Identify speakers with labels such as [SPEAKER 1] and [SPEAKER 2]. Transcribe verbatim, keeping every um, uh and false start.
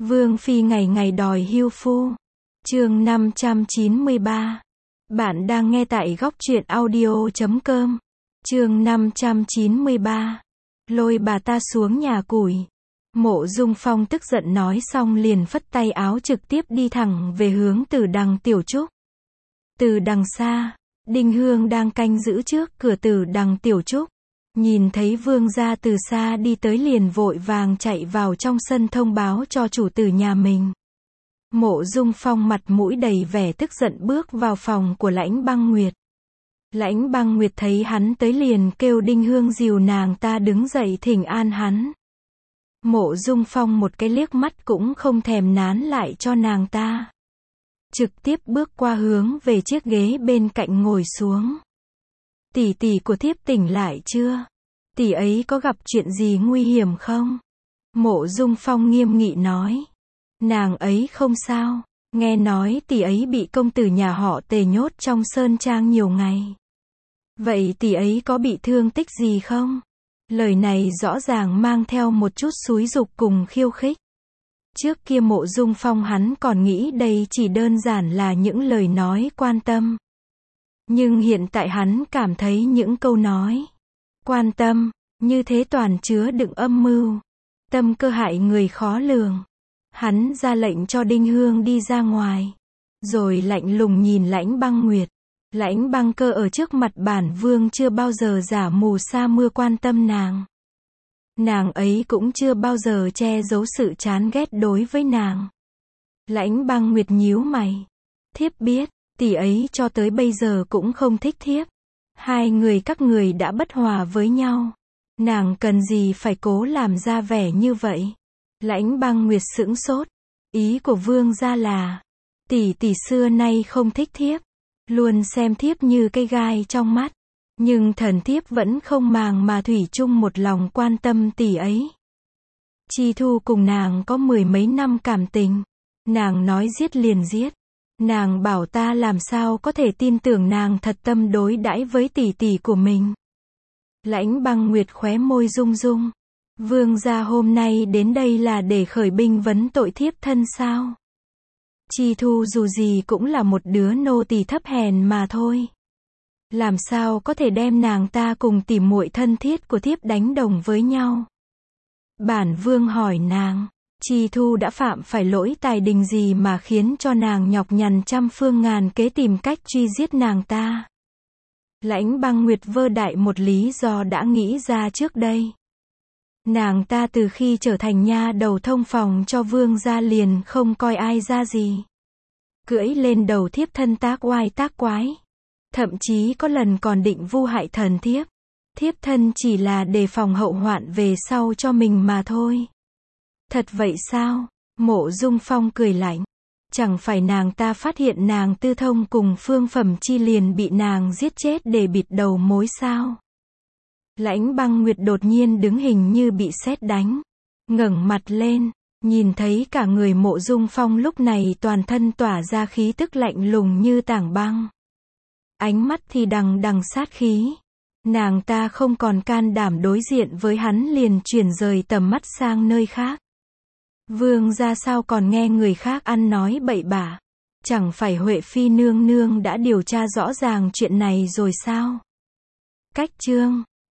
[SPEAKER 1] Vương phi ngày ngày đòi hưu phu. Chương năm trăm chín mươi ba. Bạn đang nghe tại góc truyện audio chấm com. Chương năm trăm chín mươi ba. Lôi bà ta xuống nhà củi. Mộ Dung Phong tức giận nói xong liền phất tay áo trực tiếp đi thẳng về hướng Từ Đằng Tiểu Trúc. Từ đằng xa, Đinh Hương đang canh giữ trước cửa Từ Đằng Tiểu Trúc. Nhìn thấy vương gia từ xa đi tới liền vội vàng chạy vào trong sân thông báo cho chủ tử nhà mình. Mộ Dung Phong mặt mũi đầy vẻ tức giận bước vào phòng của Lãnh Băng Nguyệt. Lãnh Băng Nguyệt thấy hắn tới liền kêu Đinh Hương dìu nàng ta đứng dậy thỉnh an hắn. Mộ Dung Phong một cái liếc mắt cũng không thèm nán lại cho nàng ta. Trực tiếp bước qua hướng về chiếc ghế bên cạnh ngồi xuống. Tỷ tỷ của thiếp tỉnh lại chưa? Tỷ ấy có gặp chuyện gì nguy hiểm không? Mộ Dung Phong nghiêm nghị nói. Nàng ấy không sao, nghe nói tỷ ấy bị công tử nhà họ Tề nhốt trong sơn trang nhiều ngày. Vậy tỷ ấy có bị thương tích gì không? Lời này rõ ràng mang theo một chút xúi giục cùng khiêu khích. Trước kia Mộ Dung Phong hắn còn nghĩ đây chỉ đơn giản là những lời nói quan tâm. Nhưng hiện tại hắn cảm thấy những câu nói quan tâm như thế toàn chứa đựng âm mưu, tâm cơ hại người khó lường. Hắn ra lệnh cho Đinh Hương đi ra ngoài, rồi lạnh lùng nhìn Lãnh Băng Nguyệt. Lãnh Băng Cơ ở trước mặt bản vương chưa bao giờ giả mù sa mưa quan tâm nàng. Nàng ấy cũng chưa bao giờ che giấu sự chán ghét đối với nàng. Lãnh Băng Nguyệt nhíu mày. Thiếp biết, tỷ ấy cho tới bây giờ cũng không thích thiếp. Hai người các người đã bất hòa với nhau. Nàng cần gì phải cố làm ra vẻ như vậy? Lãnh Băng Nguyệt sững sốt. Ý của vương gia là, tỷ tỷ xưa nay không thích thiếp, luôn xem thiếp như cây gai trong mắt. Nhưng thần thiếp vẫn không màng mà thủy chung một lòng quan tâm tỷ ấy. Chi Thu cùng nàng có mười mấy năm cảm tình. Nàng nói giết liền giết. Nàng bảo ta làm sao có thể tin tưởng nàng thật tâm đối đãi với tỷ tỷ của mình. Lãnh Băng Nguyệt khóe môi rung rung. Vương gia hôm nay đến đây là để khởi binh vấn tội thiếp thân sao? Chi Thu dù gì cũng là một đứa nô tỳ thấp hèn mà thôi. Làm sao có thể đem nàng ta cùng tỉ muội thân thiết của thiếp đánh đồng với nhau? Bản vương hỏi nàng, Chi Thu đã phạm phải lỗi tài đình gì mà khiến cho nàng nhọc nhằn trăm phương ngàn kế tìm cách truy giết nàng ta? Lãnh Băng Nguyệt vơ đại một lý do đã nghĩ ra trước đây. Nàng ta từ khi trở thành nha đầu thông phòng cho vương gia liền không coi ai ra gì. Cưỡi lên đầu thiếp thân tác oai tác quái. Thậm chí có lần còn định vu hại thần thiếp. Thiếp thân chỉ là đề phòng hậu hoạn về sau cho mình mà thôi. Thật vậy sao? Mộ Dung Phong cười lạnh. Chẳng phải nàng ta phát hiện nàng Tư Thông cùng Phương Phẩm Chi liền bị nàng giết chết để bịt đầu mối sao? Lãnh Băng Nguyệt đột nhiên đứng hình như bị sét đánh. Ngẩng mặt lên, nhìn thấy cả người Mộ Dung Phong lúc này toàn thân tỏa ra khí tức lạnh lùng như tảng băng. Ánh mắt thì đằng đằng sát khí. Nàng ta không còn can đảm đối diện với hắn liền chuyển rời tầm mắt sang nơi khác. Vương gia sao còn nghe người khác ăn nói bậy bạ? Chẳng phải Huệ Phi nương nương đã điều tra rõ ràng chuyện này rồi sao? Cách chương